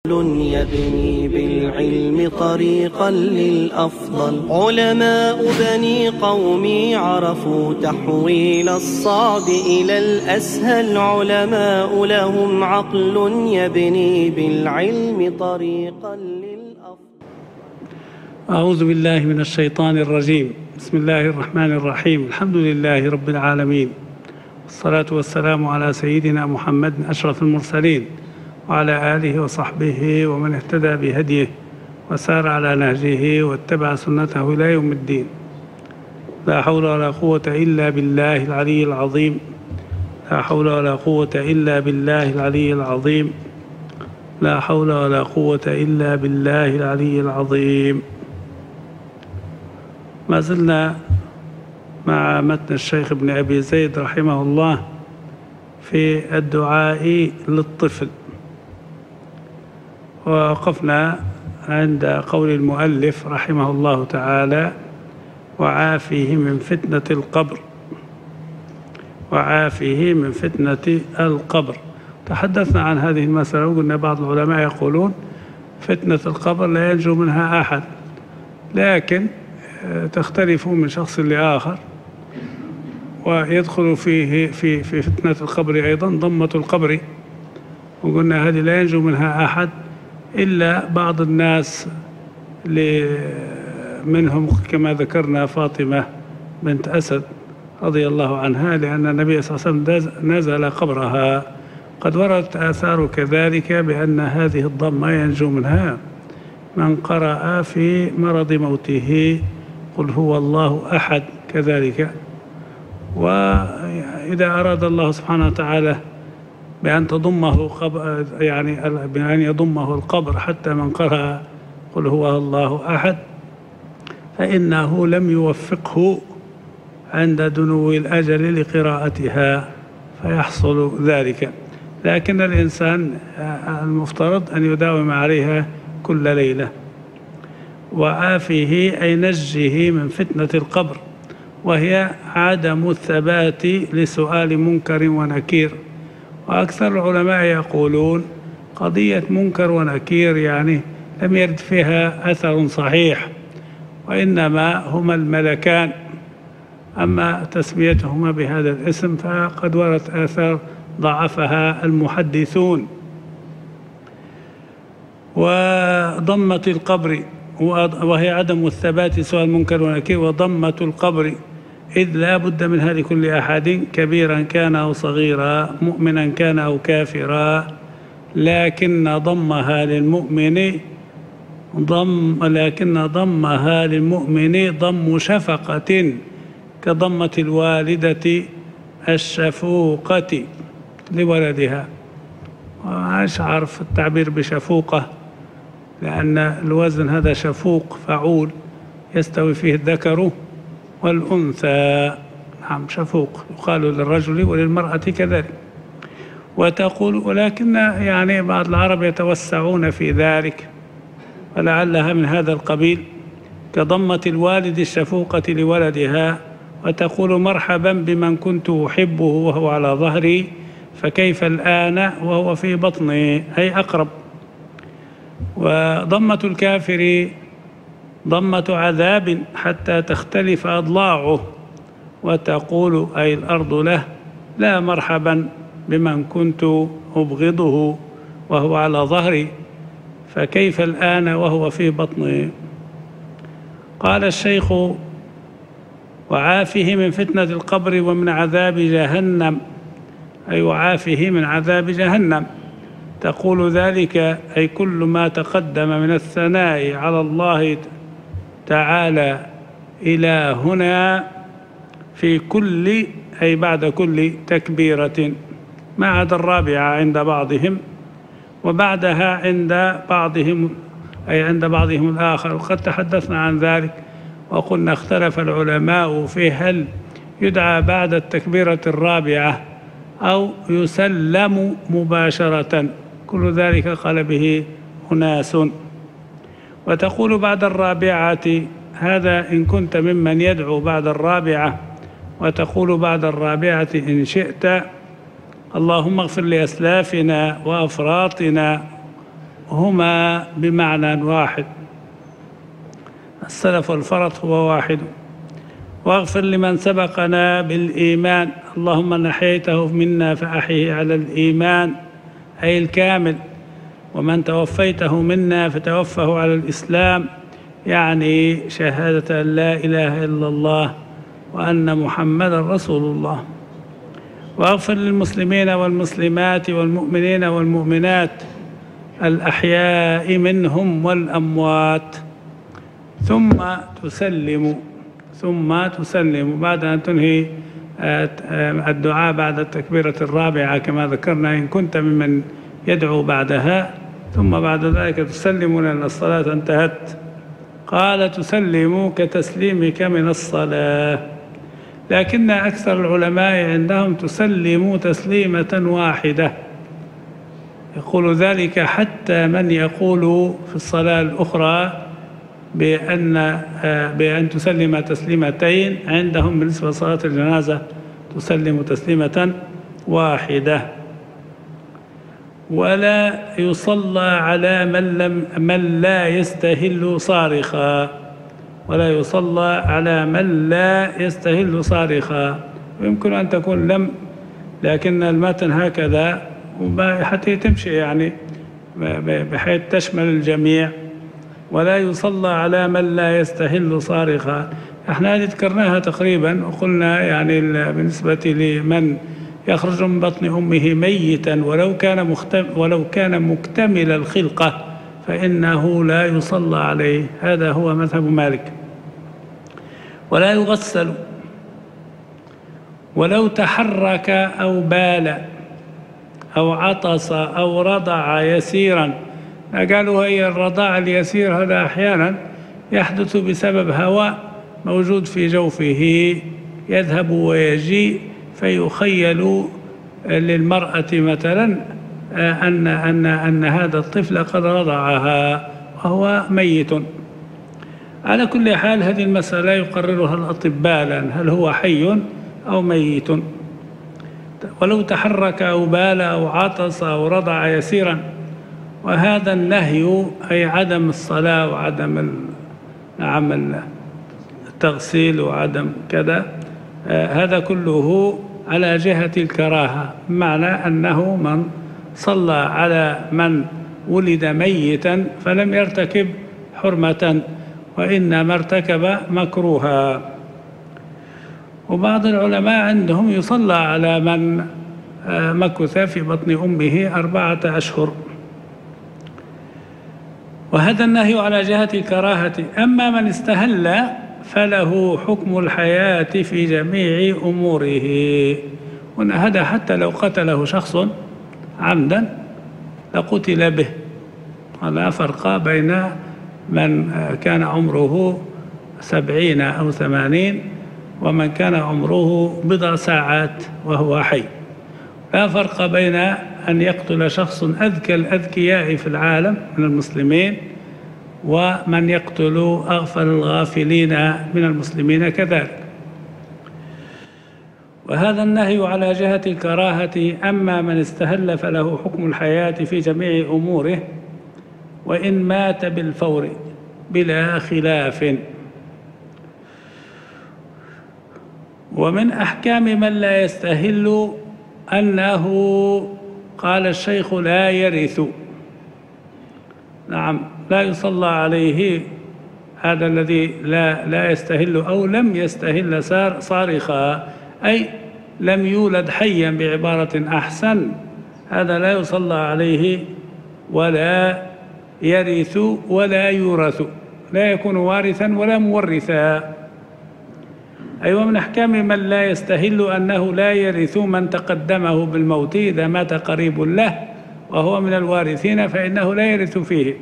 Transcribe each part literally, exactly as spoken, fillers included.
يبني بالعلم طريقا للأفضل. علماء بني قومي عرفوا تحويل الصعب إلى الأسهل. علماء لهم عقل يبني بالعلم طريقا للأفضل. أعوذ بالله من الشيطان الرجيم. بسم الله الرحمن الرحيم. الحمد لله رب العالمين، والصلاة والسلام على سيدنا محمد أشرف المرسلين وعلى آله وصحبه ومن اهتدى بهديه وسار على نهجه واتبع سنته إلى يوم الدين. لا حول ولا قوة إلا بالله العلي العظيم. لا حول ولا قوة إلا بالله العلي العظيم. لا حول ولا قوة إلا بالله العلي العظيم. ما زلنا مع متن الشيخ ابن أبي زيد رحمه الله في الدعاء للطفل، ووقفنا عند قول المؤلف رحمه الله تعالى: وعافيه من فتنة القبر. وعافيه من فتنة القبر. تحدثنا عن هذه المسألة وقلنا بعض العلماء يقولون فتنة القبر لا ينجو منها أحد، لكن تختلف من شخص لآخر، ويدخل فيه في في فتنة القبر أيضا ضمة القبر، وقلنا هذه لا ينجو منها أحد إلا بعض الناس منهم كما ذكرنا فاطمة بنت أسد رضي الله عنها، لأن النبي صلى الله عليه وسلم نزل قبرها. قد وردت آثار كذلك بأن هذه الضمة ينجو منها من قرأ في مرض موته قل هو الله أحد كذلك. وإذا أراد الله سبحانه وتعالى بأن تضمه قبر، يعني بأن يضمه القبر حتى من قرأ قل هو الله أحد، فإنه لم يوفقه عند دنو الأجل لقراءتها فيحصل ذلك. لكن الإنسان المفترض أن يداوم عليها كل ليلة. وعافيه أي نجه من فتنة القبر، وهي عدم الثبات لسؤال منكر ونكير. وأكثر العلماء يقولون قضية منكر ونكير يعني لم يرد فيها أثر صحيح، وإنما هما الملكان. أما تسميتهما بهذا الاسم فقد وردت آثار ضعفها المحدثون. وضمة القبر وهي عدم الثبات سؤال منكر ونكير. وضمة القبر إذ لا بد منها لكل أحد كبيرا كان أو صغيرا، مؤمنا كان أو كافرا، لكن ضمها للمؤمن ضم لكن ضمها للمؤمن ضم شفقة كضمة الوالدة الشفوقة لولدها. وماش عارف التعبير بشفوقة، لأن الوزن هذا شفوق فعول يستوي فيه الذكر والأنثى. نعم، شفوق يقال للرجل وللمرأة كذلك. وتقول ولكن يعني بعض العرب يتوسعون في ذلك، ولعلها من هذا القبيل كضمة الوالد الشفوقة لولدها. وتقول مرحبا بمن كنت أحبه وهو على ظهري فكيف الآن وهو في بطني، أي أقرب. وضمة الكافر ضمة عذاب حتى تختلف أضلاعه، وتقول أي الأرض له لا مرحبا بمن كنت أبغضه وهو على ظهري فكيف الآن وهو في بطني. قال الشيخ: وعافه من فتنة القبر ومن عذاب جهنم، أي وعافه من عذاب جهنم. تقول ذلك أي كل ما تقدم من الثناء على الله تعالى إلى هنا في كل أي بعد كل تكبيرة، ما عدا الرابعة عند بعضهم، وبعدها عند بعضهم أي عند بعضهم الآخر. وقد تحدثنا عن ذلك وقلنا اختلف العلماء في هل يدعى بعد التكبيرة الرابعة أو يسلم مباشرة. كل ذلك قال به أناس. وتقول بعد الرابعة هذا إن كنت ممن يدعو بعد الرابعة. وتقول بعد الرابعة إن شئت اللهم اغفر لأسلافنا وأفراطنا هما بمعنى واحد، السلف والفرط هو واحد. واغفر لمن سبقنا بالإيمان، اللهم من أحييته منا فأحيه على الإيمان أي الكامل، ومن توفيته منا فتوفه على الإسلام، يعني شهادة أن لا إله إلا الله وأن محمدا رسول الله. واغفر للمسلمين والمسلمات والمؤمنين والمؤمنات الأحياء منهم والأموات. ثم تسلم ثم تسلم بعد أن تنهي الدعاء بعد التكبيرة الرابعة كما ذكرنا، إن كنت ممن يدعو بعدها، ثم بعد ذلك تسلم لأن الصلاة انتهت. قال تسلم كتسليمك من الصلاة، لكن أكثر العلماء عندهم تسلم تسليمة واحدة، يقول ذلك حتى من يقول في الصلاة الأخرى بأن بأن تسلم تسليمتين، عندهم بالنسبة لصلاة الجنازة تسلم تسليمة واحدة. ولا يصلى على من لم من لا يستهل صارخا، ولا يصلى على من لا يستهل صارخا، ويمكن أن تكون لم، لكن المتن هكذا حتى تمشي يعني بحيث تشمل الجميع. ولا يصلى على من لا يستهل صارخا، احنا ذكرناها تقريبا وقلنا يعني بالنسبة لمن يخرج من بطن أمه ميتا ولو كان مختم ولو كان مكتمل الخلقة فإنه لا يصلى عليه، هذا هو مذهب مالك. ولا يغسل ولو تحرك أو بال أو عطس أو رضع يسيرا. قالوا هي الرضاع اليسير هذا أحيانا يحدث بسبب هواء موجود في جوفه يذهب ويجي، فيخيل للمرأة مثلا أن أن أن هذا الطفل قد رضعها وهو ميت. على كل حال هذه المسألة يقررها الأطباء الآن، هل هو حي أو ميت. ولو تحرك أو بال أو عطس أو رضع يسيرا، وهذا النهي أي عدم الصلاة وعدم نعم التغسيل وعدم كذا، آه هذا كله على جهة الكراهة، بمعنى أنه من صلى على من ولد ميتا فلم يرتكب حرمة وإنما ارتكب مكروها. وبعض العلماء عندهم يصلى على من آه مكث في بطن أمه أربعة أشهر، وهذا النهي على جهة الكراهة. أما من استهل فله حكم الحياة في جميع أموره، وهذا حتى لو قتله شخص عمدا لقتل به، لا فرق بين من كان عمره سبعين أو ثمانين ومن كان عمره بضع ساعات وهو حي. لا فرق بين أن يقتل شخص أذكى الأذكياء في العالم من المسلمين ومن يقتل أغفل الغافلين من المسلمين كذلك. وهذا النهي على جهة الكراهة. أما من استهل فله حكم الحياة في جميع أموره وإن مات بالفور بلا خلاف. ومن أحكام من لا يستهل أنه قال الشيخ لا يرث، نعم لا يصلى عليه هذا الذي لا لا يستهل أو لم يستهل صارخا، أي لم يولد حيا بعبارة أحسن، هذا لا يصلى عليه ولا يرث ولا يورث، لا يكون وارثا ولا مورثا. أيوة من أحكام من لا يستهل أنه لا يرث من تقدمه بالموت إذا مات قريب له وهو من الوارثين فإنه لا يرث فيه.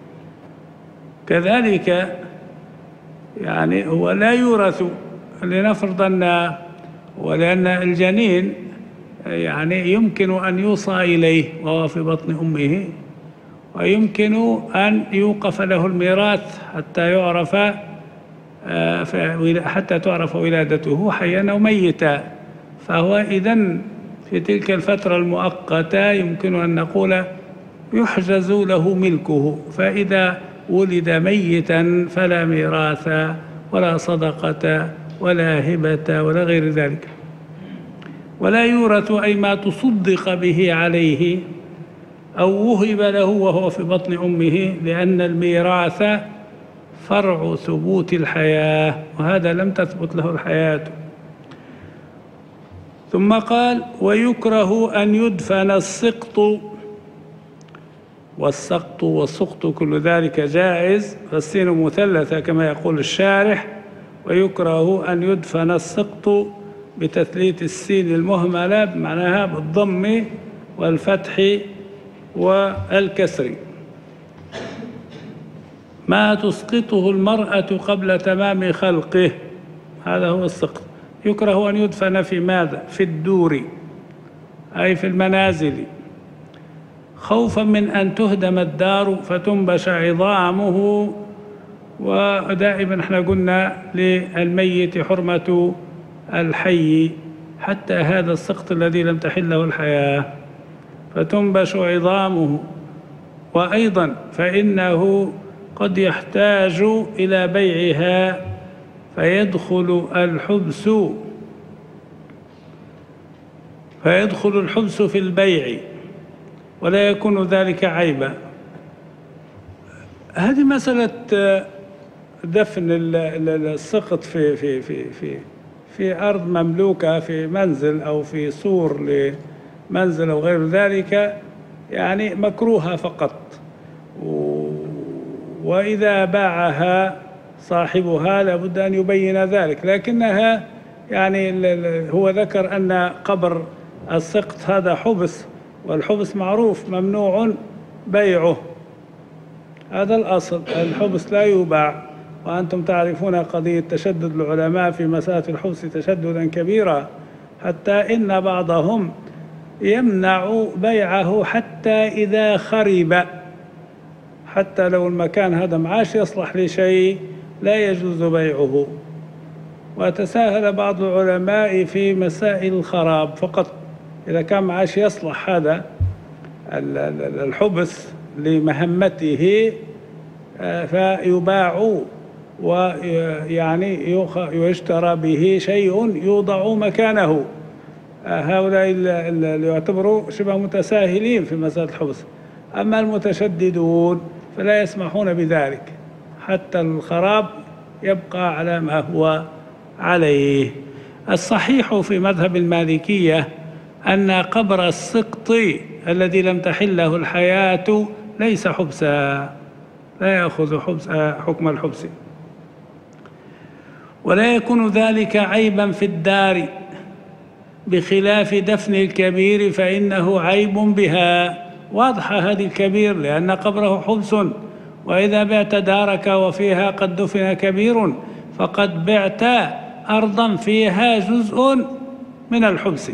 كذلك يعني هو لا يورث، لنفرض أن ولأن الجنين يعني يمكن أن يوصى إليه وهو في بطن أمه، ويمكن أن يوقف له الميراث حتى يعرف حتى تعرف ولادته حيا أو ميتا، فهو إذن في تلك الفترة المؤقتة يمكن أن نقول يحجز له ملكه، فإذا ولد ميتا فلا ميراث ولا صدقة ولا هبة ولا غير ذلك. ولا يورث أي ما تصدق به عليه أو وهب له وهو في بطن أمه، لأن الميراث فرع ثبوت الحياة، وهذا لم تثبت له الحياة. ثم قال: ويكره أن يدفن السقط، والسقط والسقط كل ذلك جائز، والسين مثلثة كما يقول الشارح. ويكره أن يدفن السقط بتثليث السين المهملة بمعناها بالضم والفتح والكسر. ما تسقطه المرأة قبل تمام خلقه، هذا هو السقط. يكره أن يدفن في ماذا؟ في الدور، أي في المنازل، خوفا من أن تهدم الدار فتنبش عظامه. ودائما احنا قلنا للميت حرمة الحي، حتى هذا السقط الذي لم تحله الحياة، فتنبش عظامه. وأيضا فإنه قد يحتاج إلى بيعها فيدخل الحبس فيدخل الحبس في البيع ولا يكون ذلك عيبا. هذه مسألة دفن السقط في في في في في أرض مملوكة، في منزل أو في سور لمنزل أو غير ذلك، يعني مكروهة فقط. وإذا باعها صاحبها لابد أن يبين ذلك، لكنها يعني هو ذكر أن قبر السقط هذا حبس، والحبس معروف ممنوع بيعه، هذا الأصل، الحبس لا يباع. وأنتم تعرفون قضية تشدد العلماء في مسألة الحبس تشددا كبيرا، حتى إن بعضهم يمنع بيعه حتى إذا خرب، حتى لو المكان هذا معاش يصلح لشيء لا يجوز بيعه. وتساهل بعض العلماء في مسائل الخراب فقط، إذا كان معاش يصلح هذا الحبس لمهمته فيباع، ويعني يشترى به شيء يوضع مكانه. هؤلاء اللي يعتبروا شبه متساهلين في مسألة الحبس. أما المتشددون فلا يسمحون بذلك، حتى الخراب يبقى على ما هو عليه. الصحيح في مذهب المالكية أن قبر السقط الذي لم تحله الحياة ليس حبسا، لا يأخذ حبس حكم الحبس، ولا يكون ذلك عيبا في الدار، بخلاف دفن الكبير فإنه عيب بها. واضحة هذه الكبير لأن قبره حبس، وإذا بعت دارك وفيها قد دفن كبير فقد بعت أرضا فيها جزء من الحبس.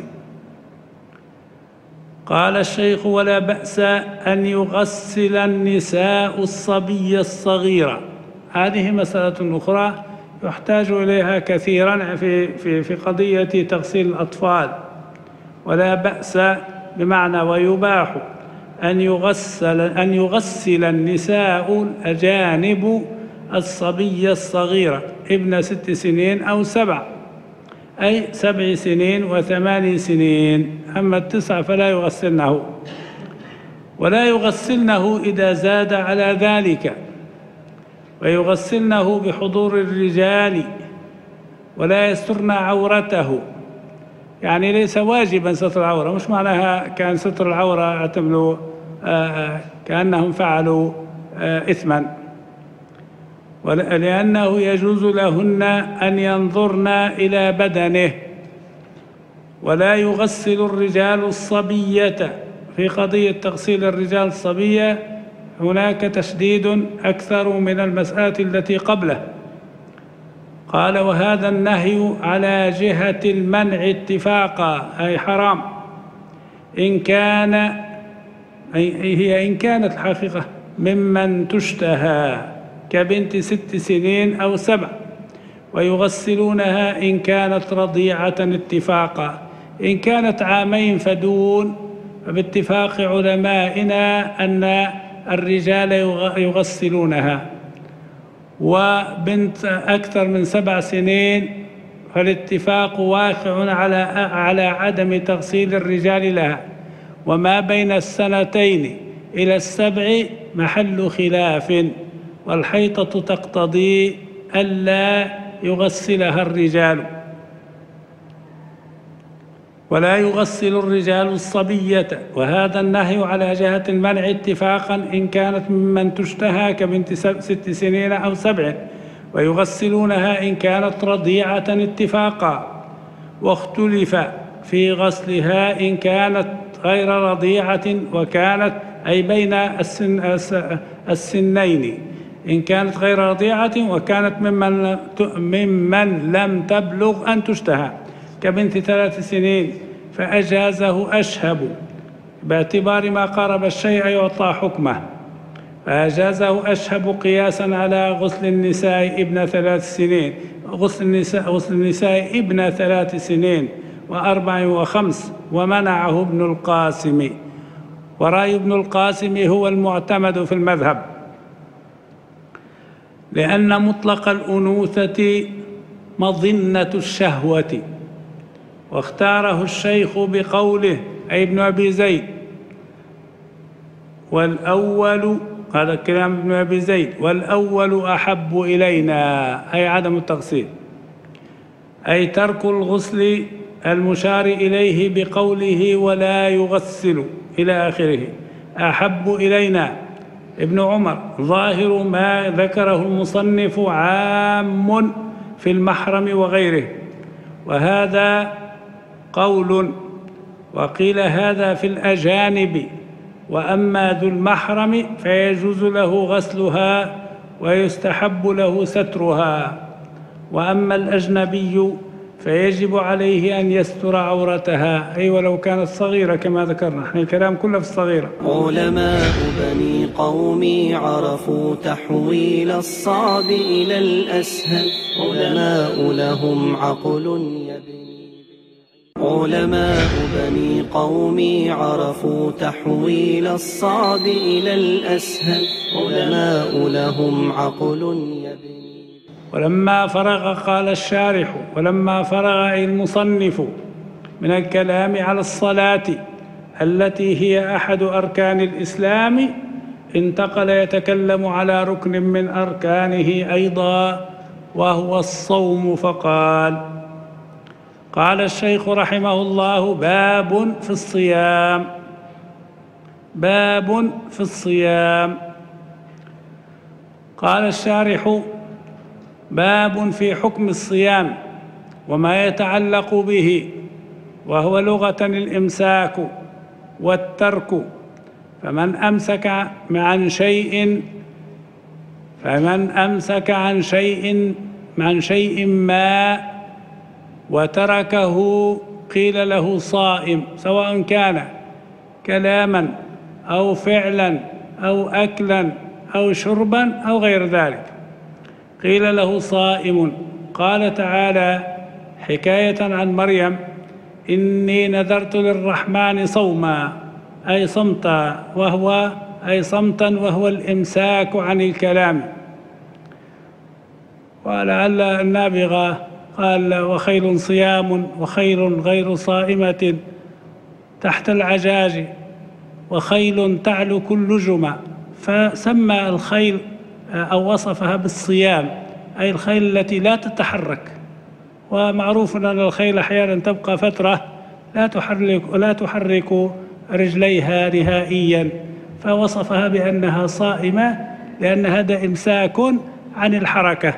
قال الشيخ: ولا بأس أن يغسل النساء الصبي الصغير. هذه مسألة أخرى يحتاج إليها كثيرا في في في قضية تغسيل الأطفال. ولا بأس بمعنى ويباح أن يغسل أن يغسل النساء الأجانب الصبي الصغير ابن ست سنين أو سبع، أي سبع سنين وثمان سنين. أما التسع فلا يغسلنه، ولا يغسلنه إذا زاد على ذلك، ويغسلنه بحضور الرجال ولا يسترن عورته. يعني ليس واجبا ستر العورة، مش معناها كان ستر العورة اعتبروا كأنهم فعلوا إثما، لأنه يجوز لهن أن ينظرن إلى بدنه. ولا يغسل الرجال الصبية. في قضية تغسيل الرجال الصبية هناك تشديد أكثر من المسألة التي قبله. قال: وهذا النهي على جهة المنع اتفاقا، أي حرام، إن كان أي هي إن كانت الحقيقة ممن تشتهى كبنت ست سنين أو سبع، ويغسلونها إن كانت رضيعة اتفاقا. إن كانت عامين فدون باتفاق علمائنا أن الرجال يغسلونها، وبنت أكثر من سبع سنين فالاتفاق واقع على على عدم تغسيل الرجال لها، وما بين السنتين إلى السبع محل خلاف، والحيضة تقتضي ألا يغسلها الرجال، ولا يغسل الرجال الصبية، وهذا النهي على جهة المنع اتفاقا إن كانت ممن تشتهى كبنت ست سنين أو سبع، ويغسلونها إن كانت رضيعة اتفاقا، واختلف في غسلها إن كانت غير رضيعة وكانت أي بين السن السنين، إن كانت غير رضيعة وكانت ممن ممن لم تبلغ أن تشتهى كبنت ثلاث سنين، فأجازه أشهب باعتبار ما قارب الشيء يعطى حكمه، فأجازه أشهب قياسا على غسل النساء ابن ثلاث سنين غسل النساء غسل النساء ابن ثلاث سنين وأربع وخمس، ومنعه ابن القاسم، ورأي ابن القاسم هو المعتمد في المذهب، لأن مطلق الأنوثة مظنة الشهوة، واختاره الشيخ بقوله أي ابن أبي زيد والأول، هذا كلام ابن أبي زيد، والأول أحب إلينا أي عدم التغسيل، أي ترك الغسل المشار إليه بقوله ولا يغسل إلى آخره أحب إلينا. ابن عمر ظاهر ما ذكره المصنف عام في المحرم وغيره، وهذا قول، وقيل هذا في الأجانب، وأما ذو المحرم فيجوز له غسلها ويستحب له سترها، وأما الأجنبي فيجب عليه أن يستر عورتها، أي ولو كانت صغيرة كما ذكرنا، احنا الكلام كله في الصغيرة. علماء بني قومي عرفوا تحويل الصعب إلى الأسهل، علماء لهم عقل يبني علماء بني قومي عرفوا تحويل الصعب إلى الأسهل، علماء لهم عقل يبني. ولما فرغ قال الشارح ولما فرغ أي المصنف من الكلام على الصلاة التي هي أحد أركان الإسلام، انتقل يتكلم على ركن من أركانه أيضا وهو الصوم، فقال: قال الشيخ رحمه الله: باب في الصيام باب في الصيام قال الشارح: باب في حكم الصيام وما يتعلق به، وهو لغة الإمساك والترك، فمن أمسك عن شيء فمن أمسك عن شيء عن شيء ما وتركه قيل له صائم، سواء كان كلاما أو فعلا أو أكلا أو شربا أو غير ذلك، قيل له صائم. قال تعالى حكاية عن مريم: إني نذرت للرحمن صوما، أي صمتا، وهو أي صمتا وهو الإمساك عن الكلام. ولعل النابغة قال: وخيل صيام وخيل غير صائمة تحت العجاج وخيل تعلو كل جمع، فسمى الخيل أو وصفها بالصيام، أي الخيل التي لا تتحرك، ومعروف أن الخيل أحيانا تبقى فترة لا تحرك لا تحرك رجليها نهائيا، فوصفها بأنها صائمة لأن هذا إمساك عن الحركة،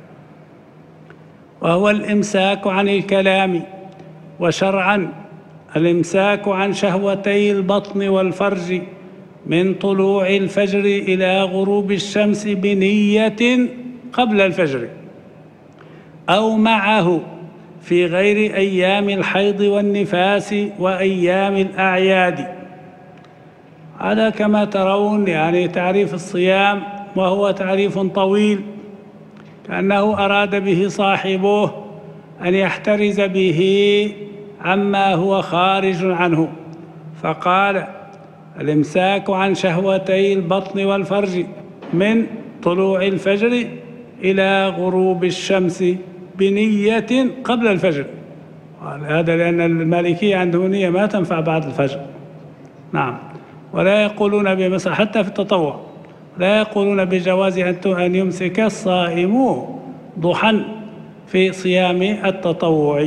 وهو الإمساك عن الكلام. وشرعا الإمساك عن شهوتي البطن والفرج من طلوع الفجر إلى غروب الشمس بنية قبل الفجر أو معه في غير أيام الحيض والنفاس وأيام الأعياد. هذا كما ترون يعني تعريف الصيام، وهو تعريف طويل، كأنه أراد به صاحبه أن يحترز به عما هو خارج عنه، فقال: الإمساك عن شهوتي البطن والفرج من طلوع الفجر إلى غروب الشمس بنية قبل الفجر. هذا لأن المالكية عندهم نية ما تنفع بعد الفجر. نعم. ولا يقولون بمسح حتى في التطوع، لا يقولون بجواز أن يمسك الصائم ضحى في صيام التطوع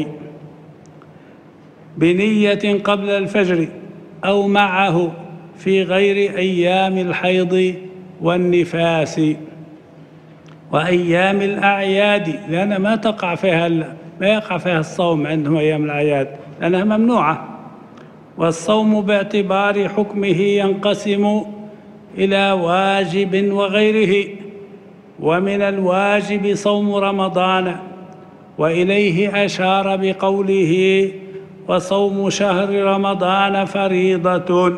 بنية قبل الفجر أو معه في غير أيام الحيض والنفاس وأيام الأعياد، لأن ما تقع فيها ما يقع فيها الصوم عندهم أيام الأعياد لأنها ممنوعة. والصوم باعتبار حكمه ينقسم إلى واجب وغيره، ومن الواجب صوم رمضان، وإليه أشار بقوله: وصوم شهر رمضان فريضة.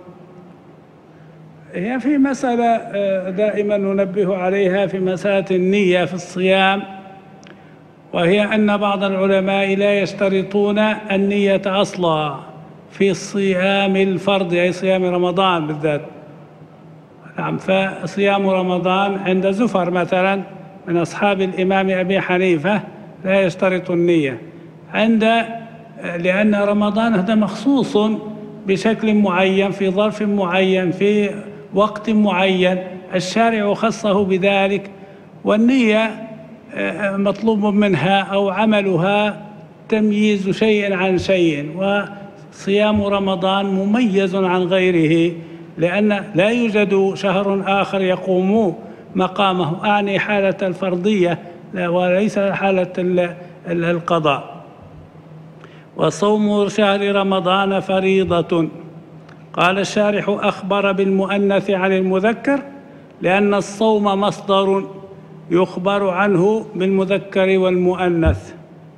هي في مسألة دائما ننبه عليها في مسألة النية في الصيام، وهي أن بعض العلماء لا يشترطون النية أصلا في صيام الفرض، أي صيام رمضان بالذات. نعم. فصيام رمضان عند زفر مثلا من أصحاب الإمام أبي حنيفة لا يشترط النية عند لأن رمضان هذا مخصوص بشكل معين في ظرف معين في وقت معين، الشارع خصه بذلك، والنية مطلوب منها أو عملها تمييز شيء عن شيء. وصيام رمضان مميز عن غيره لأن لا يوجد شهر آخر يقوم مقامه، أعني حالة الفرضية وليس حالة القضاء. وصوم شهر رمضان فريضة. قال الشارح: أخبر بالمؤنث عن المذكر لأن الصوم مصدر يخبر عنه بالمذكر والمؤنث،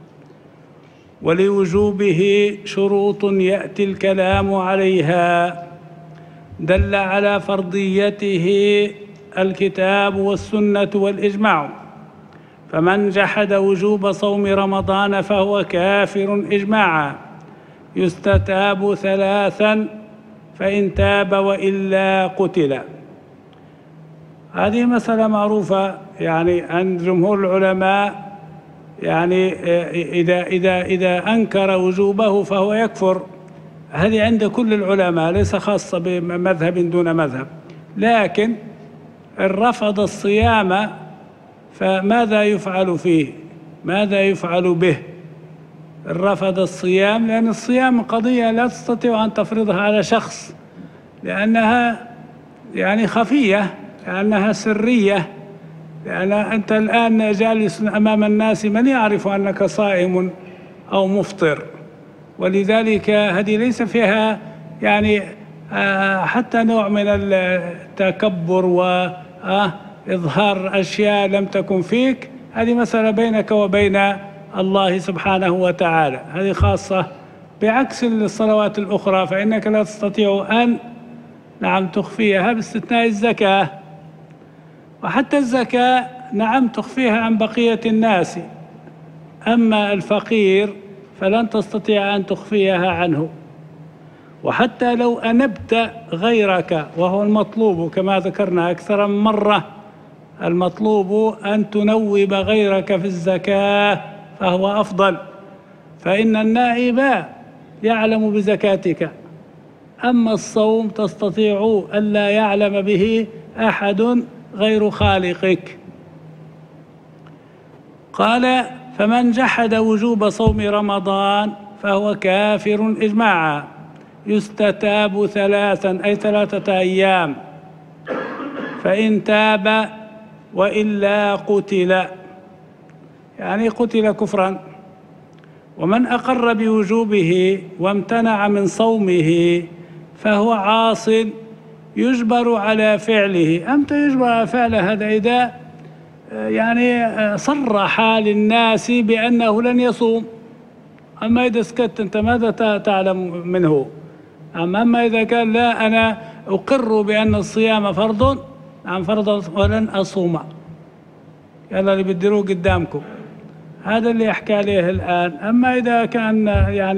ولوجوبه شروط يأتي الكلام عليها دل على فرضيته الكتاب والسنة والإجماع. فمن جحد وجوب صوم رمضان فهو كافر إجماعا، يستتاب ثلاثا فإن تاب وإلا قتل. هذه مسألة معروفة يعني عند جمهور العلماء، يعني إذا إذا إذا أنكر وجوبه فهو يكفر. هذه عند كل العلماء، ليس خاصة بمذهب دون مذهب. لكن إن رفض الصيام فماذا يفعل فيه؟ ماذا يفعل به؟ إن رفض الصيام، لأن الصيام قضية لا تستطيع أن تفرضها على شخص لأنها يعني خفية، لأنها سرية، لأن أنت الآن جالس أمام الناس من يعرف أنك صائم أو مفطر، ولذلك هذه ليس فيها يعني حتى نوع من التكبر وإظهار أشياء لم تكن فيك. هذه مسألة بينك وبين الله سبحانه وتعالى، هذه خاصة، بعكس الصلوات الأخرى فإنك لا تستطيع أن نعم تخفيها باستثناء الزكاة، وحتى الزكاة نعم تخفيها عن بقية الناس، أما الفقير فلن تستطيع أن تخفيها عنه. وحتى لو أنبت غيرك، وهو المطلوب كما ذكرنا أكثر من مرة، المطلوب أن تنوب غيرك في الزكاة فهو أفضل، فإن النائب يعلم بزكاتك، أما الصوم تستطيع ألا يعلم به أحد غير خالقك. قال: فمن جحد وجوب صوم رمضان فهو كافر إجماعا، يستتاب ثلاثا أي ثلاثة أيام، فإن تاب وإلا قتل، يعني قتل كفرا. ومن أقر بوجوبه وامتنع من صومه فهو عاص يجبر على فعله. أمتى يجبر على فعله؟ هذا إذا يعني صرح للناس بأنه لن يصوم. أما إذا سكت أنت ماذا تعلم منه؟ أما إذا قال: لا أنا أقر بأن الصيام فرض عن فرض ولن أصوم، يلا اللي بتديروه قدامكم، هذا اللي يحكي عليه الآن. أما إذا كان يعني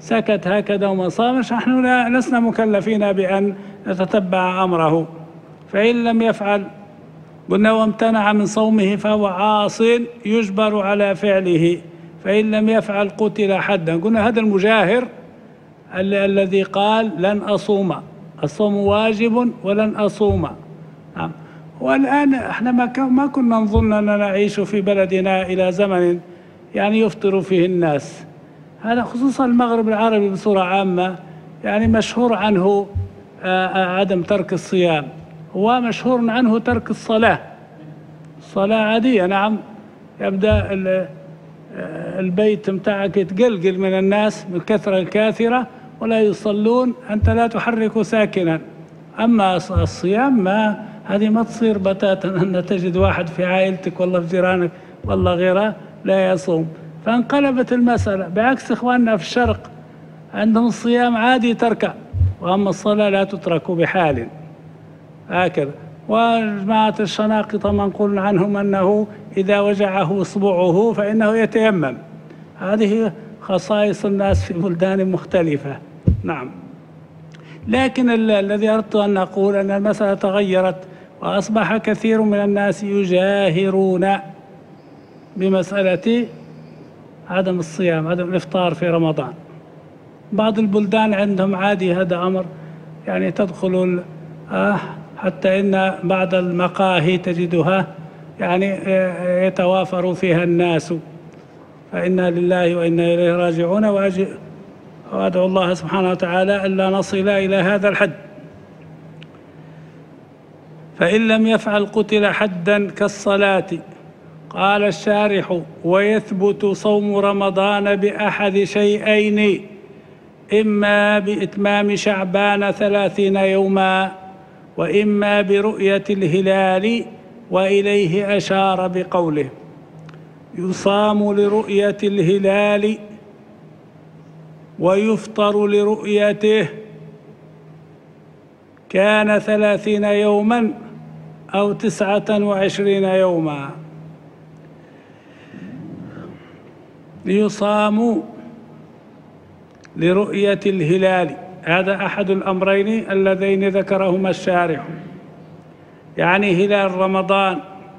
سكت هكذا وما صامش، نحن لا لسنا مكلفين بأن نتتبع أمره. فإن لم يفعل قلنا وامتنع من صومه فهو عاص يجبر على فعله، فإن لم يفعل قتل حدا. قلنا هذا المجاهر ال الذي قال لن أصوم، الصوم واجب ولن أصوم. نعم. والآن احنا ما, ما كنا نظن أننا نعيش في بلدنا إلى زمن يعني يفطر فيه الناس. هذا خصوصا المغرب العربي بصورة عامة يعني مشهور عنه عدم ترك الصيام، ومشهور عنه ترك الصلاة. الصلاة عادية نعم، يبدأ البيت متاعك يتقلقل من الناس من الكثرة الكاثرة ولا يصلون، أنت لا تحرك ساكنا. أما الصيام ما هذه ما تصير بتاتا أن تجد واحد في عائلتك والله في جيرانك والله غيره لا يصوم. فانقلبت المسألة، بعكس إخواننا في الشرق عندهم الصيام عادي تركه، وأما الصلاة لا تترك بحال هكذا. وجماعة الشناقطة منقول عنهم أنه إذا وجعه إصبعه فإنه يتيمم. هذه خصائص الناس في بلدان مختلفة. نعم. لكن الذي أردت أن أقول أن المسألة تغيرت، وأصبح كثير من الناس يجاهرون بمسألة عدم الصيام، عدم الإفطار في رمضان. بعض البلدان عندهم عادي هذا أمر، يعني تدخل آه حتى إن بعض المقاهي تجدها يعني يتوافر فيها الناس. فإنا لله وإنا إليه راجعون، وأدعو الله سبحانه وتعالى ألا نصل إلى هذا الحد. فإن لم يفعل قتل حدا كالصلاة. قال الشارح: ويثبت صوم رمضان بأحد شيئين، إما بإتمام شعبان ثلاثين يوما، وإما برؤية الهلال، وإليه أشار بقوله: يصام لرؤية الهلال ويفطر لرؤيته، كان ثلاثين يوما أو تسعة وعشرين يوما. يصام لرؤية الهلال، هذا أحد الأمرين اللذين ذكرهما الشارح، يعني هلال رمضان.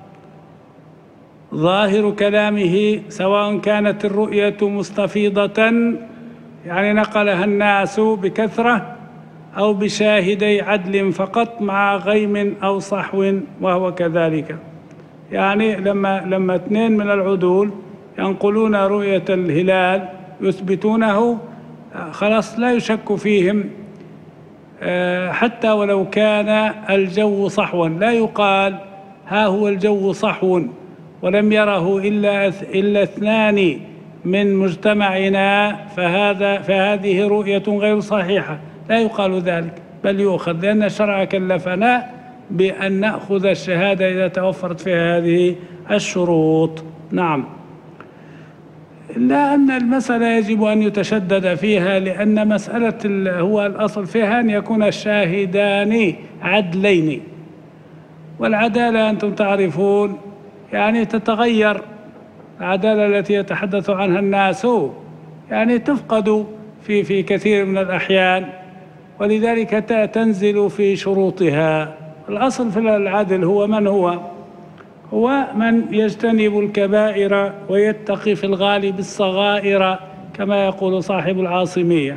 ظاهر كلامه سواء كانت الرؤية مستفيضة يعني نقلها الناس بكثرة، أو بشاهدي عدل فقط مع غيم أو صحو، وهو كذلك. يعني لما لما اثنين من العدول ينقلون رؤية الهلال يثبتونه، خلاص لا يشك فيهم حتى ولو كان الجو صحوا. لا يقال ها هو الجو صحو ولم يره إلا إلا اثنان من مجتمعنا فهذا فهذه رؤية غير صحيحة، لا يقال ذلك، بل يؤخذ، لأن الشرع كلفنا بأن نأخذ الشهادة إذا توفرت فيها هذه الشروط. نعم. إلا أن المسألة يجب أن يتشدد فيها، لأن مسألة هو الأصل فيها أن يكون الشاهدان عدلين، والعدالة أنتم تعرفون يعني تتغير. العدالة التي يتحدث عنها الناس يعني تفقد في في كثير من الأحيان، ولذلك تنزل في شروطها. الأصل في العدل هو من هو؟ هو من يجتنب الكبائر ويتقي في الغالب الصغائر، كما يقول صاحب العاصمية.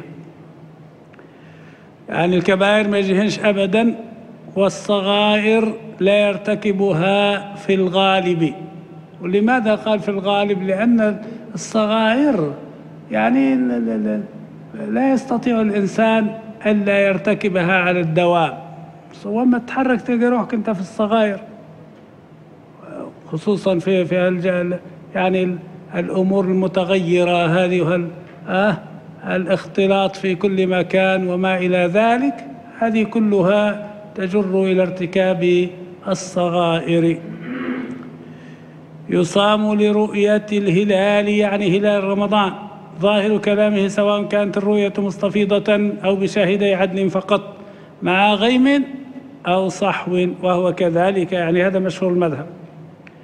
يعني الكبائر ما يجهنش أبدا، والصغائر لا يرتكبها في الغالب. ولماذا قال في الغالب؟ لأن الصغائر يعني لا يستطيع الإنسان ألا يرتكبها على الدوام. وما تتحرك تلقى روحك أنت في الصغائر، خصوصا في في يعني الأمور المتغيرة هذه، آه الاختلاط في كل مكان وما إلى ذلك، هذه كلها تجر إلى ارتكاب الصغائر. يصام لرؤية الهلال يعني هلال رمضان. ظاهر كلامه سواء كانت الرؤية مستفيضة أو بشاهدي عدل فقط مع غيم أو صحو، وهو كذلك، يعني هذا مشهور المذهب.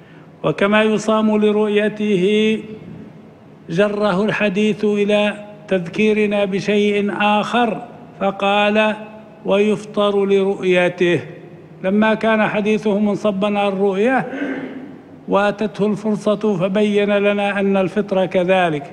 وكما يصام لرؤيته جره الحديث إلى تذكيرنا بشيء آخر فقال ويفطر لرؤيته، لما كان حديثه منصبا على الرؤية واتته الفرصة فبين لنا أن الفطر كذلك.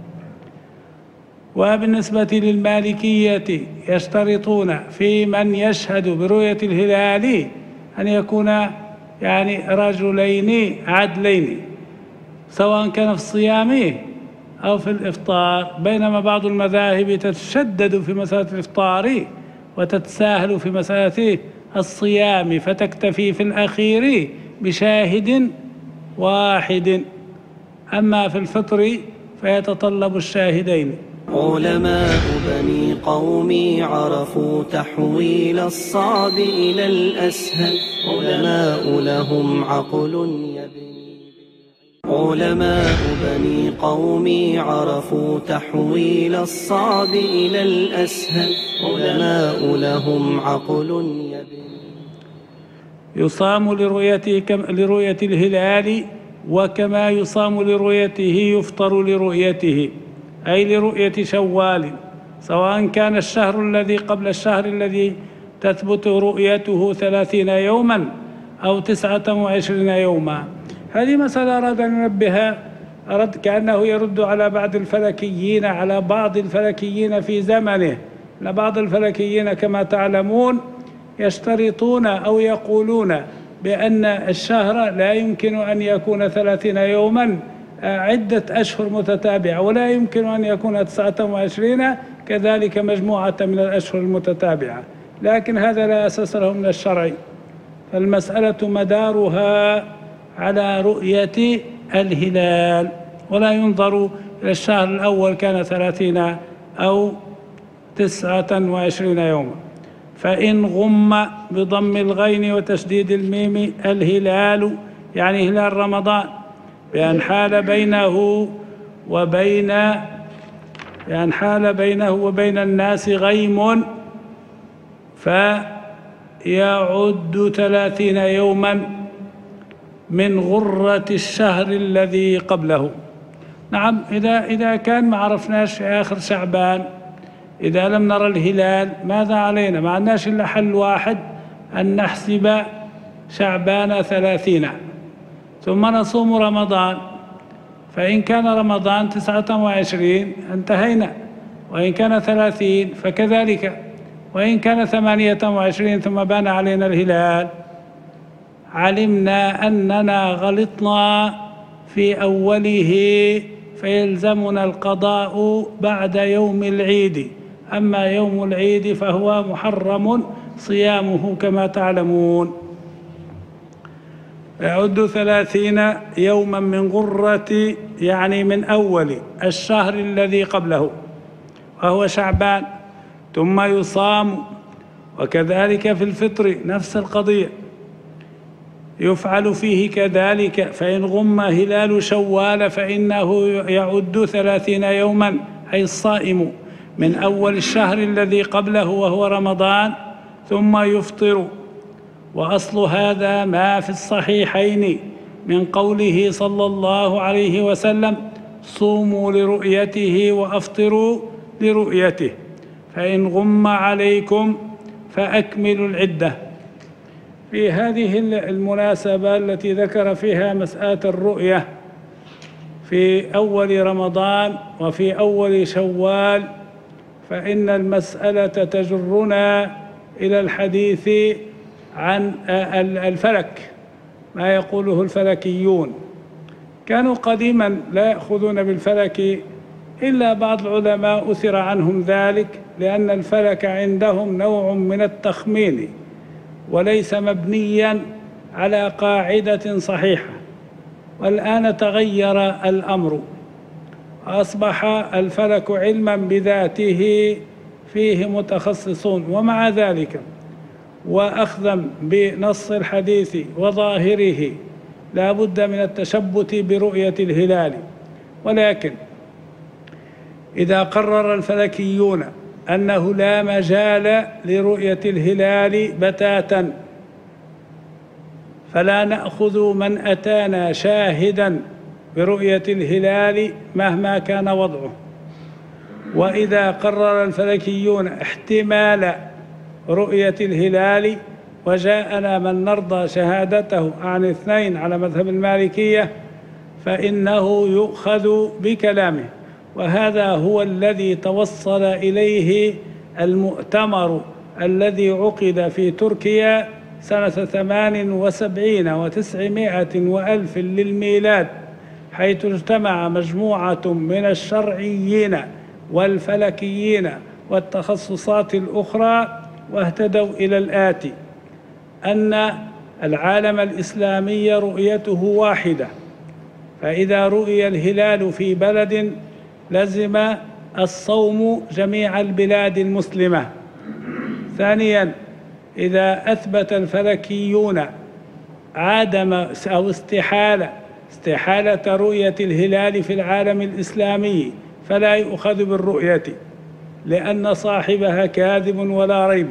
وبالنسبة للمالكية يشترطون في من يشهد برؤية الهلال أن يكون يعني رجلين عدلين سواء كان في الصيام أو في الإفطار، بينما بعض المذاهب تتشدد في مسألة الإفطار وتتساهل في مسألة الصيام فتكتفي في الأخير بشاهد واحد، أما في الفطر فيتطلب الشاهدين. علماء بني قومي عرفوا تحويل الصعب إلى الأسهل، علماء لهم عقل يبني علماء بني قومي عرفوا تحويل الصعب إلى الأسهل، علماء لهم عقل يبني يصام لرؤيته لرؤية الهلال، وكما يصام لرؤيته يفطر لرؤيته، أي لرؤية شوال، سواء كان الشهر الذي قبل الشهر الذي تثبت رؤيته ثلاثين يوما أو تسعة وعشرين يوما. هذه مسألة أراد أن ينبهها، أراد كأنه يرد على بعض الفلكيين على بعض الفلكيين في زمنه، أن بعض الفلكيين كما تعلمون يشترطون أو يقولون بأن الشهر لا يمكن أن يكون ثلاثين يوما عدة أشهر متتابعة، ولا يمكن أن يكون تسعة وعشرين كذلك مجموعة من الأشهر المتتابعة، لكن هذا لا أساس له من الشرع، فالمسألة مدارها على رؤية الهلال، ولا ينظر إلى الشهر الأول كان ثلاثين أو تسعة وعشرين يوما. فإن غم بضم الغين وتشديد الميم الهلال يعني هلال رمضان بأن حال بينه وبين بأن حال بينه وبين الناس غيم فيعد ثلاثين يوما من غرة الشهر الذي قبله. نعم، إذا إذا كان ما عرفناش في آخر شعبان، إذا لم نرى الهلال ماذا علينا؟ ما عندناش إلا حل واحد، أن نحسب شعبان ثلاثين ثم نصوم رمضان، فإن كان رمضان تسعة وعشرين انتهينا، وإن كان ثلاثين فكذلك، وإن كان ثمانية وعشرين ثم بان علينا الهلال علمنا أننا غلطنا في أوله فيلزمنا القضاء بعد يوم العيد، أما يوم العيد فهو محرم صيامه كما تعلمون. يعد ثلاثين يوما من غرة يعني من أول الشهر الذي قبله وهو شعبان، ثم يصام، وكذلك في الفطر نفس القضية يفعل فيه كذلك. فإن غم هلال شوال فإنه يعد ثلاثين يوما أي الصائم من أول الشهر الذي قبله وهو رمضان، ثم يفطر. وأصل هذا ما في الصحيحين من قوله صلى الله عليه وسلم صوموا لرؤيته وأفطروا لرؤيته، فإن غم عليكم فأكملوا العدة. في هذه المناسبة التي ذكر فيها مسألة الرؤية في أول رمضان وفي أول شوال، فإن المسألة تجرنا إلى الحديث عن الفلك، ما يقوله الفلكيون. كانوا قديما لا يأخذون بالفلك، إلا بعض العلماء أثر عنهم ذلك، لأن الفلك عندهم نوع من التخمين وليس مبنيا على قاعدة صحيحة. والآن تغير الأمر، أصبح الفلك علما بذاته فيه متخصصون، ومع ذلك وأخذا بنص الحديث وظاهره لا بد من التشبت برؤية الهلال. ولكن إذا قرر الفلكيون أنه لا مجال لرؤية الهلال بتاتا، فلا نأخذ من أتانا شاهدا برؤية الهلال مهما كان وضعه، وإذا قرر الفلكيون احتمال رؤية الهلال وجاءنا من نرضى شهادته عن اثنين على مذهب المالكية فإنه يؤخذ بكلامه، وهذا هو الذي توصل إليه المؤتمر الذي عقد في تركيا سنة ثمان وسبعين وتسعمائة وألف للميلاد، حيث اجتمع مجموعة من الشرعيين والفلكيين والتخصصات الأخرى واهتدوا إلى الآتي: أن العالم الإسلامي رؤيته واحدة، فإذا رؤي الهلال في بلد لزم الصوم جميع البلاد المسلمة. ثانياً، إذا أثبت الفلكيون عدم أو استحالة استحالة رؤية الهلال في العالم الإسلامي فلا يؤخذ بالرؤية لأن صاحبها كاذب ولا ريب.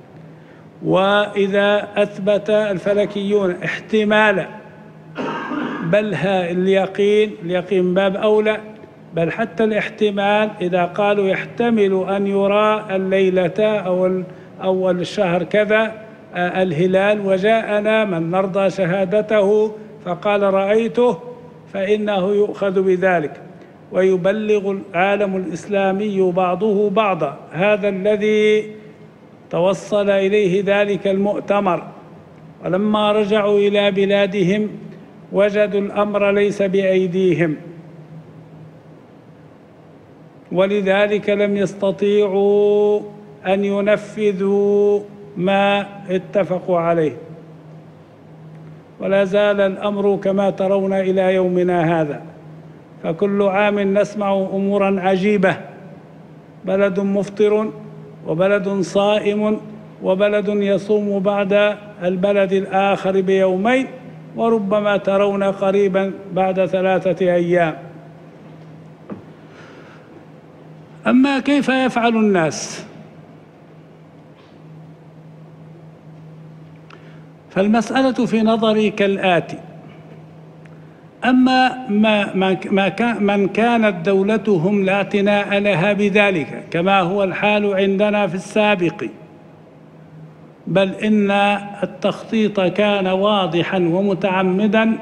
وإذا أثبت الفلكيون احتمال بل ها اليقين اليقين باب أولى، بل حتى الاحتمال إذا قالوا يحتمل أن يرى الليلة أو أول الشهر كذا الهلال وجاءنا من نرضى شهادته فقال رأيته، فإنه يؤخذ بذلك ويبلغ العالم الإسلامي بعضه بعضا. هذا الذي توصل إليه ذلك المؤتمر. ولما رجعوا إلى بلادهم وجدوا الأمر ليس بأيديهم، ولذلك لم يستطيعوا أن ينفذوا ما اتفقوا عليه، ولا زال الأمر كما ترون إلى يومنا هذا. فكل عام نسمع أمورا عجيبة، بلد مفطر وبلد صائم وبلد يصوم بعد البلد الآخر بيومين، وربما ترون قريبا بعد ثلاثة أيام. أما كيف يفعل الناس؟ فالمسألة في نظري كالآتي: أما ما ما كان من كانت دولتهم لا اعتناء لها بذلك كما هو الحال عندنا في السابق، بل إن التخطيط كان واضحا ومتعمدا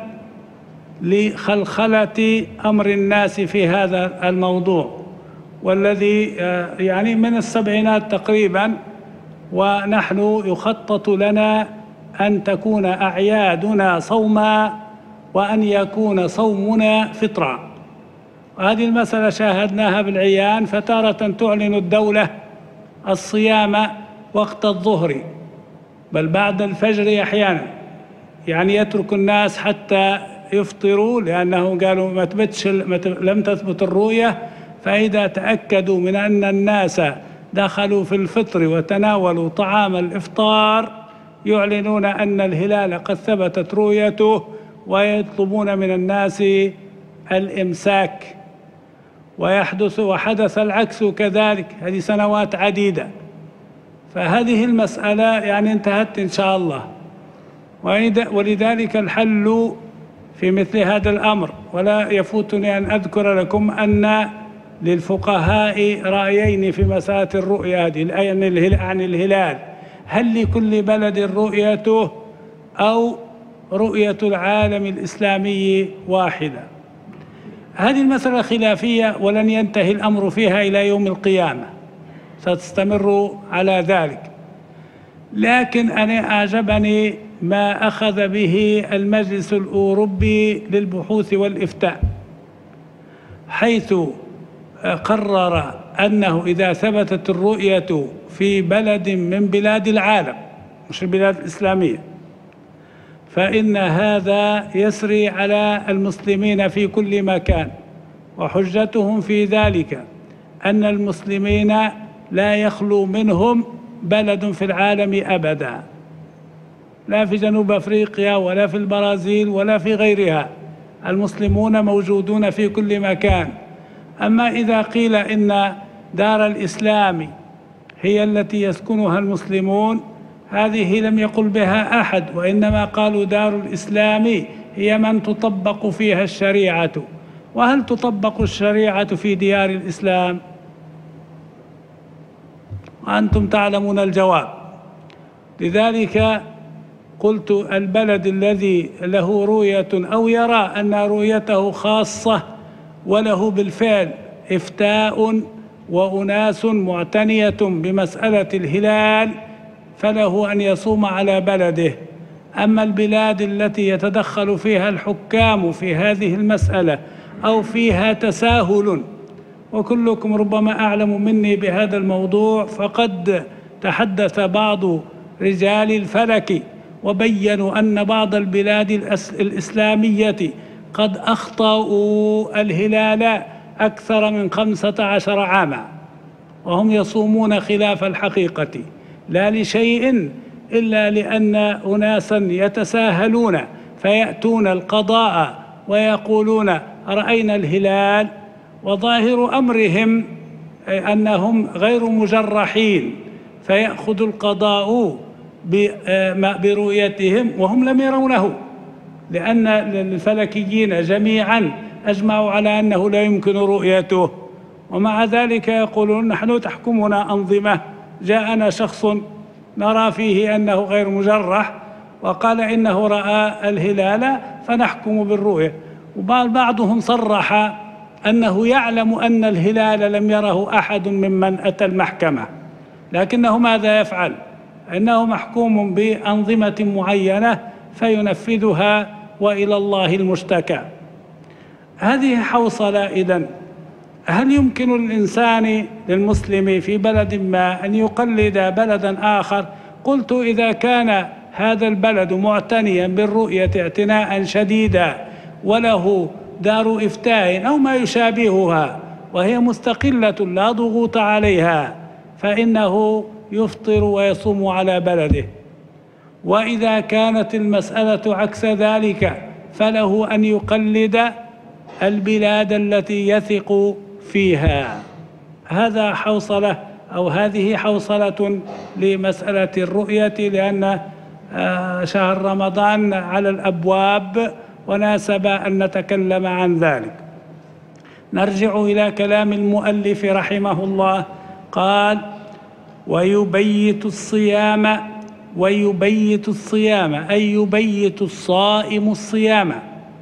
لخلخلة أمر الناس في هذا الموضوع، والذي يعني من السبعينات تقريبا ونحن يخطط لنا أن تكون أعيادنا صوما وأن يكون صومنا فطرا. وهذه المسألة شاهدناها بالعيان، فتارة تعلن الدولة الصيام وقت الظهر بل بعد الفجر أحيانا، يعني يترك الناس حتى يفطروا لأنه قالوا ما تبتش لم تثبت الرؤية، فإذا تأكدوا من أن الناس دخلوا في الفطر وتناولوا طعام الإفطار يعلنون أن الهلال قد ثبتت رؤيته ويطلبون من الناس الإمساك. ويحدث وحدث العكس كذلك، هذه سنوات عديدة. فهذه المسألة يعني انتهت إن شاء الله، ولذلك الحل في مثل هذا الأمر. ولا يفوتني أن أذكر لكم أن للفقهاء رأيين في مسألة الرؤية هذه عن الهلال: هل لكل بلد رؤيته أو رؤية العالم الإسلامي واحدة؟ هذه المسألة خلافية ولن ينتهي الأمر فيها إلى يوم القيامة، ستستمر على ذلك. لكن أنا أعجبني ما أخذ به المجلس الأوروبي للبحوث والإفتاء، حيث قرر أنه إذا ثبتت الرؤية في بلد من بلاد العالم مش البلاد الإسلامية فإن هذا يسري على المسلمين في كل مكان. وحجتهم في ذلك أن المسلمين لا يخلو منهم بلد في العالم أبدا، لا في جنوب أفريقيا ولا في البرازيل ولا في غيرها، المسلمون موجودون في كل مكان. أما إذا قيل إن دار الإسلام هي التي يسكنها المسلمون، هذه لم يقل بها أحد، وإنما قالوا دار الإسلام هي من تطبق فيها الشريعة. وهل تطبق الشريعة في ديار الإسلام؟ وأنتم تعلمون الجواب. لذلك قلت البلد الذي له رؤية أو يرى أن رؤيته خاصة وله بالفعل إفتاء وأناس معتنية بمسألة الهلال فله أن يصوم على بلده. أما البلاد التي يتدخل فيها الحكام في هذه المسألة أو فيها تساهل، وكلكم ربما أعلم مني بهذا الموضوع، فقد تحدث بعض رجال الفلك وبينوا أن بعض البلاد الإسلامية قد أخطأوا الهلال أكثر من خمسة عشر عاما وهم يصومون خلاف الحقيقة، لا لشيء إلا لأن أناسا يتساهلون فيأتون القضاء ويقولون رأينا الهلال، وظاهر أمرهم أنهم غير مجرحين، فيأخذ القضاء برؤيتهم وهم لم يرونه، لأن الفلكيين جميعا أجمعوا على أنه لا يمكن رؤيته، ومع ذلك يقولون نحن تحكمنا أنظمة، جاءنا شخص نرى فيه أنه غير مجرح وقال إنه رأى الهلال فنحكم بالرؤية. وبعضهم صرح أنه يعلم أن الهلال لم يره أحد ممن أتى المحكمة، لكنه ماذا يفعل؟ إنه محكوم بأنظمة معينة فينفذها وإلى الله المشتكى. هذه حوصلة. إذن هل يمكن الإنسان للمسلم في بلد ما أن يقلد بلدا آخر؟ قلت إذا كان هذا البلد معتنيا بالرؤية اعتناء شديدا وله دار إفتاء أو ما يشابهها وهي مستقلة لا ضغوط عليها فإنه يفطر ويصوم على بلده. وإذا كانت المسألة عكس ذلك فله أن يقلد البلاد التي يثق فيها. هذا حوصلة أو هذه حوصلة لمسألة الرؤية، لأن شهر رمضان على الأبواب وناسب أن نتكلم عن ذلك. نرجع إلى كلام المؤلف رحمه الله. قال: ويبيت الصيام ويبيت الصيام أي يبيت الصائم الصيام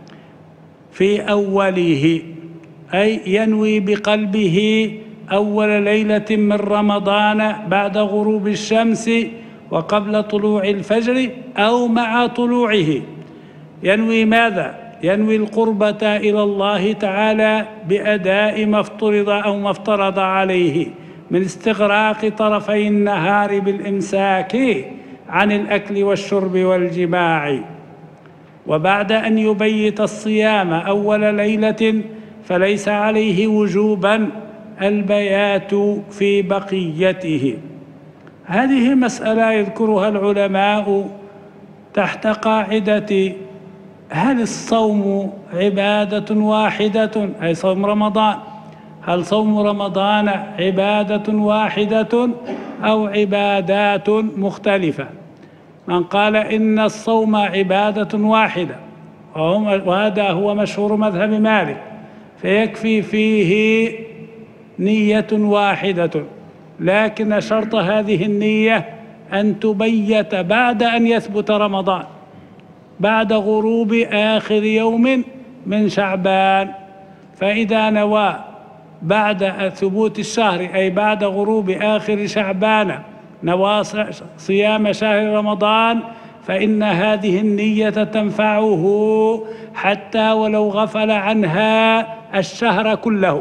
في أوله، أي ينوي بقلبه أول ليلة من رمضان بعد غروب الشمس وقبل طلوع الفجر أو مع طلوعه. ينوي ماذا؟ ينوي القربة إلى الله تعالى بأداء ما افترض أو ما افترض عليه من استغراق طرفي النهار بالإمساك عن الأكل والشرب والجماع. وبعد أن يبيت الصيام أول ليلة فليس عليه وجوبا البيات في بقيته. هذه مسألة يذكرها العلماء تحت قاعدة: هل الصوم عبادة واحدة أي صوم رمضان؟ هل صوم رمضان عبادة واحدة أو عبادات مختلفة؟ من قال إن الصوم عبادة واحدة وهذا هو مشهور مذهب مالك فيكفي فيه نية واحدة، لكن شرط هذه النية أن تبيت بعد أن يثبت رمضان، بعد غروب آخر يوم من شعبان. فإذا نوى بعد ثبوت الشهر أي بعد غروب آخر شعبان نوى صيام شهر رمضان فإن هذه النية تنفعه حتى ولو غفل عنها الشهر كله.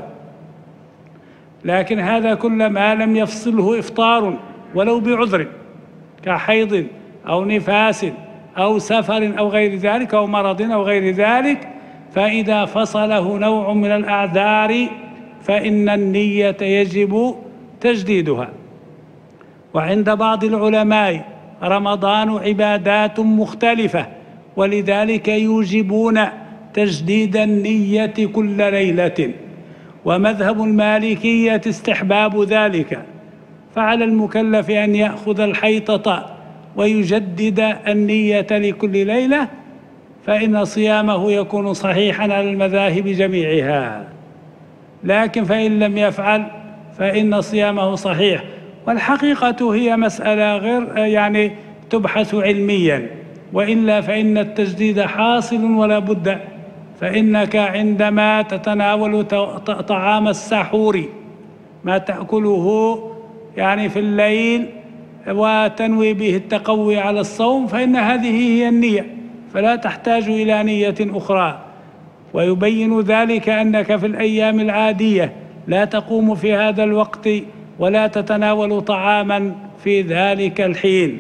لكن هذا كل ما لم يفصله إفطار ولو بعذر كحيض أو نفاس أو سفر أو غير ذلك أو مرض أو غير ذلك، فإذا فصله نوع من الأعذار فإن النية يجب تجديدها. وعند بعض العلماء رمضان عبادات مختلفة ولذلك يوجبون تجديد النية كل ليلة، ومذهب المالكية استحباب ذلك، فعلى المكلف أن يأخذ الحيطة ويجدد النية لكل ليلة، فإن صيامه يكون صحيحا على المذاهب جميعها. لكن فإن لم يفعل فإن صيامه صحيح. والحقيقة هي مسألة غير يعني تبحث علميا، وإلا فإن التجديد حاصل ولا بد. فإنك عندما تتناول طعام السحور، ما تأكله يعني في الليل وتنوي به التقوي على الصوم، فإن هذه هي النية، فلا تحتاج إلى نية أخرى. ويبين ذلك أنك في الأيام العادية لا تقوم في هذا الوقت ولا تتناول طعاما في ذلك الحين.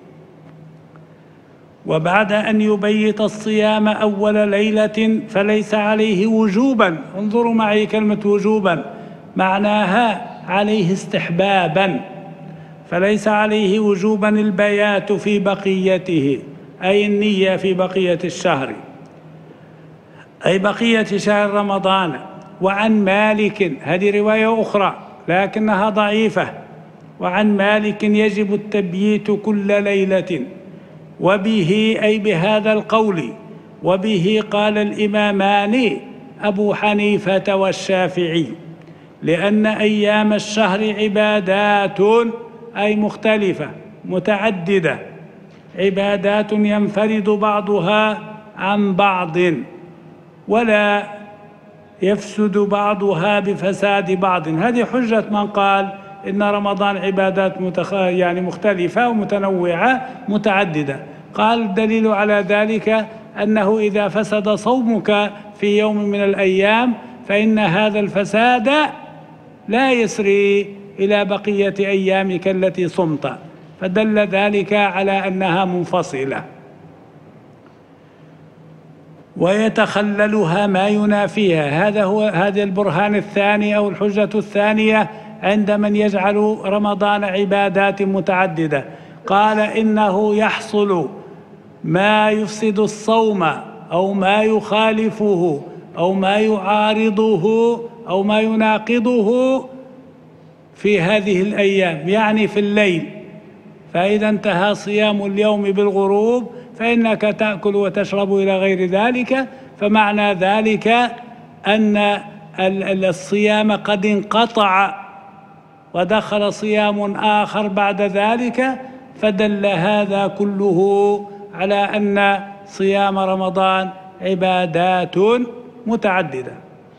وبعد أن يبيت الصيام أول ليلة فليس عليه وجوبا. انظروا معي كلمة وجوبا، معناها عليه استحبابا، فليس عليه وجوبا البيات في بقيته، أي النية في بقية الشهر، أي بقية شهر رمضان. وعن مالك، هذه رواية أخرى لكنها ضعيفة، وعن مالك يجب التبييت كل ليلة، وبه أي بهذا القول، وبه قال الإمامان أبو حنيفة والشافعي، لأن أيام الشهر عبادات أي مختلفة متعددة، عبادات ينفرد بعضها عن بعض ولا يفسد بعضها بفساد بعض. هذه حجة من قال إن رمضان عبادات متخ... يعني مختلفة ومتنوعة متعددة. قال الدليل على ذلك أنه إذا فسد صومك في يوم من الأيام فإن هذا الفساد لا يسري إلى بقية أيامك التي صمت، فدل ذلك على أنها منفصلة. ويتخللها ما ينافيها، هذا هو هذا البرهان الثاني أو الحجة الثانية عند من يجعل رمضان عبادات متعددة. قال إنه يحصل ما يفسد الصوم أو ما يخالفه أو ما يعارضه أو ما يناقضه في هذه الأيام، يعني في الليل. فإذا انتهى صيام اليوم بالغروب فإنك تأكل وتشرب إلى غير ذلك، فمعنى ذلك أن الصيام قد انقطع ودخل صيام آخر بعد ذلك، فدل هذا كله على أن صيام رمضان عبادات متعددة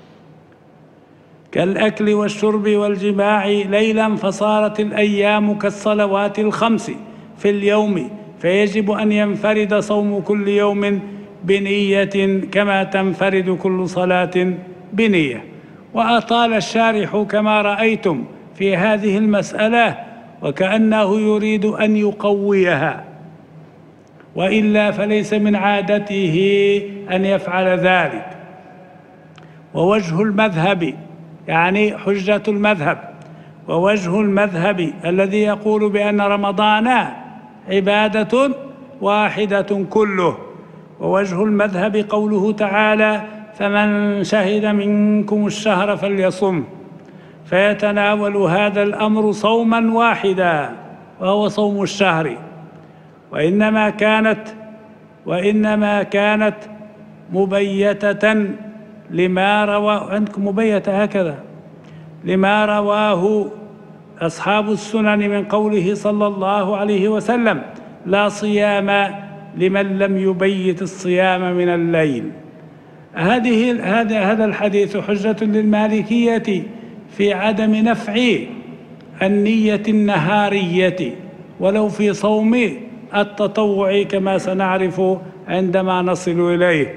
كالأكل والشرب والجماع ليلا، فصارت الأيام كالصلوات الخمس في اليوم، فيجب أن ينفرد صوم كل يوم بنية كما تنفرد كل صلاة بنية. وأطال الشارح كما رأيتم في هذه المسألة وكأنه يريد أن يقويها، وإلا فليس من عادته أن يفعل ذلك. ووجه المذهب يعني حجة المذهب، ووجه المذهب الذي يقول بأن رمضان عبادة واحدة كله، ووجه المذهب قوله تعالى: فمن شهد منكم الشهر فليصم، فيتناول هذا الأمر صوما واحدا وهو صوم الشهر. وإنما كانت وإنما كانت مبيتة لما روى عندكم مبيتة هكذا لما رواه أصحاب السنن من قوله صلى الله عليه وسلم: لا صيام لمن لم يبيت الصيام من الليل. هذه هذا هذا الحديث حجة للمالكية في عدم نفع النية النهارية ولو في صوم التطوع كما سنعرف عندما نصل إليه.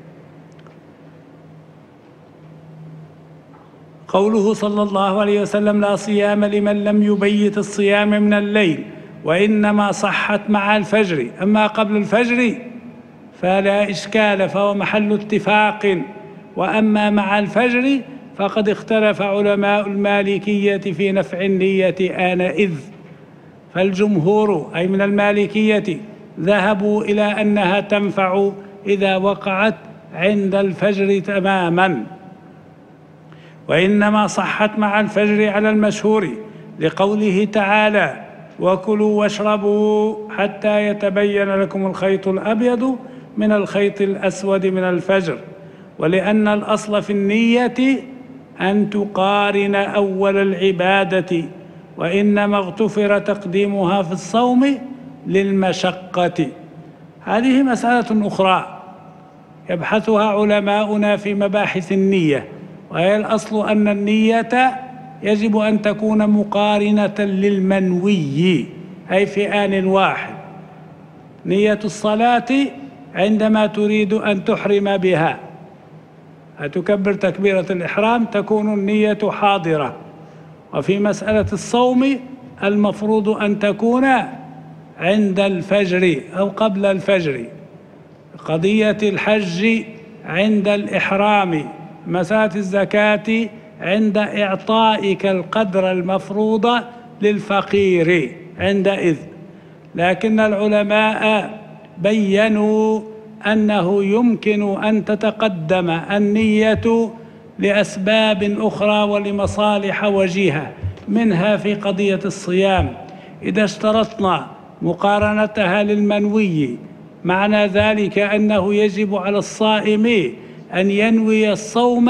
قوله صلى الله عليه وسلم: لا صيام لمن لم يبيت الصيام من الليل، وإنما صحت مع الفجر، أما قبل الفجر فلا إشكال فهو محل اتفاق، وأما مع الفجر فقد اختلف علماء المالكية في نفع النية آنئذ، فالجمهور أي من المالكية ذهبوا إلى أنها تنفع إذا وقعت عند الفجر تماما، وإنما صحت مع الفجر على المشهور لقوله تعالى: وكلوا واشربوا حتى يتبين لكم الخيط الأبيض من الخيط الأسود من الفجر، ولأن الأصل في النية أن تقارن أول العبادة وإنما اغتفر تقديمها في الصوم للمشقة. هذه مسألة أخرى يبحثها علماؤنا في مباحث النية، وهي الأصل أن النية يجب أن تكون مقارنة للمنوي، أي في آن واحد. نية الصلاة عندما تريد أن تحرم بها هتكبر تكبيرة الإحرام تكون النية حاضرة. وفي مسألة الصوم المفروض أن تكون عند الفجر أو قبل الفجر. قضية الحج عند الإحرام، مسألة الزكاة عند إعطائك القدر المفروض للفقير عندئذ. لكن العلماء بيّنوا أنه يمكن أن تتقدم النية لأسباب أخرى ولمصالح وجيهة، منها في قضية الصيام إذا اشترطنا مقارنتها للمنوي، معنى ذلك أنه يجب على الصائم أن ينوي الصوم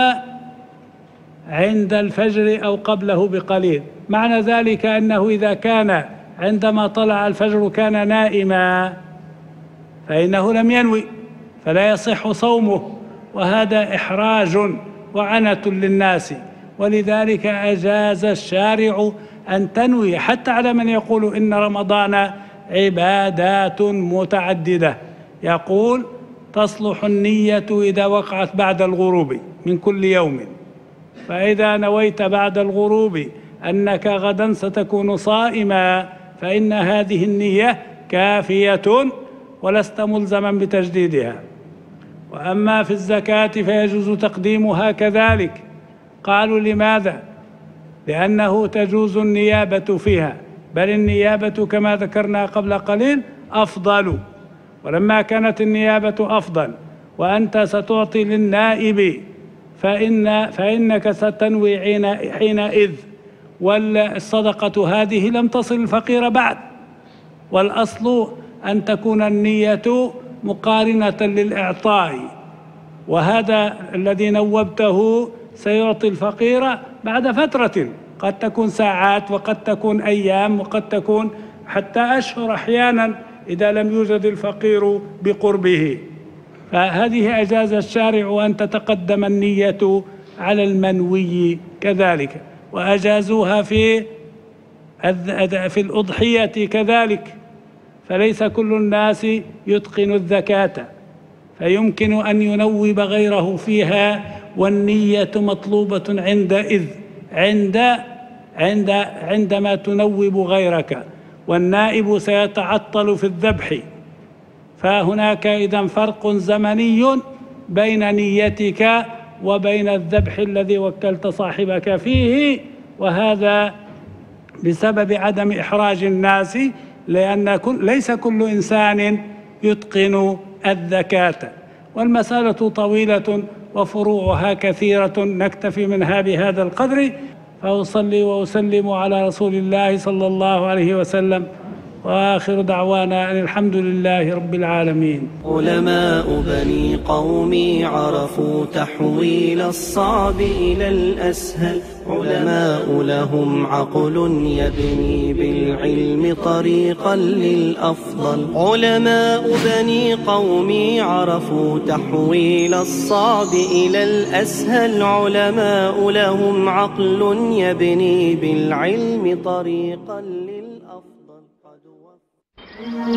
عند الفجر أو قبله بقليل. معنى ذلك أنه إذا كان عندما طلع الفجر كان نائما فإنه لم ينوي، فلا يصح صومه، وهذا إحراج وعنة للناس. ولذلك أجاز الشارع أن تنوي حتى على من يقول إن رمضان عبادات متعددة، يقول تصلح النية إذا وقعت بعد الغروب من كل يوم، فإذا نويت بعد الغروب أنك غدا ستكون صائما فإن هذه النية كافية ولست ملزما بتجديدها. وأما في الزكاة فيجوز تقديمها كذلك. قالوا لماذا؟ لأنه تجوز النيابة فيها، بل النيابة كما ذكرنا قبل قليل أفضل. ولما كانت النيابة أفضل وأنت ستعطي للنائب فإن فإنك ستنوي حينئذ، والصدقة هذه لم تصل الفقير بعد. والأصل أن تكون النية مقارنة للإعطاء، وهذا الذي نوبته سيعطي الفقير بعد فترة، قد تكون ساعات وقد تكون أيام وقد تكون حتى أشهر أحيانا إذا لم يوجد الفقير بقربه. فهذه أجاز الشارع أن تتقدم النية على المنوي كذلك. وأجازوها في في الأضحية كذلك، فليس كل الناس يتقن الزكاة، فيمكن أن ينوب غيره فيها، والنية مطلوبة عندئذ عند عند عندما تنوب غيرك، والنائب سيتعطل في الذبح. فهناك إذن فرق زمني بين نيتك وبين الذبح الذي وكلت صاحبك فيه، وهذا بسبب عدم إحراج الناس، لأن كل ليس كل إنسان يتقن الزكاة. والمسألة طويلة وفروعها كثيرة، نكتفي منها بهذا القدر. فأصلي وأسلم على رسول الله صلى الله عليه وسلم، وآخر دعوانا أن الحمد لله رب العالمين. علماء بني قومي عرفوا تحويل الصعب إلى الأسهل، علماء لهم عقل يبني بالعلم طريقا للأفضل. علماء بني قومي عرفوا تحويل الصعب إلى الأسهل، علماء لهم عقل يبني بالعلم طريقا للأفضل.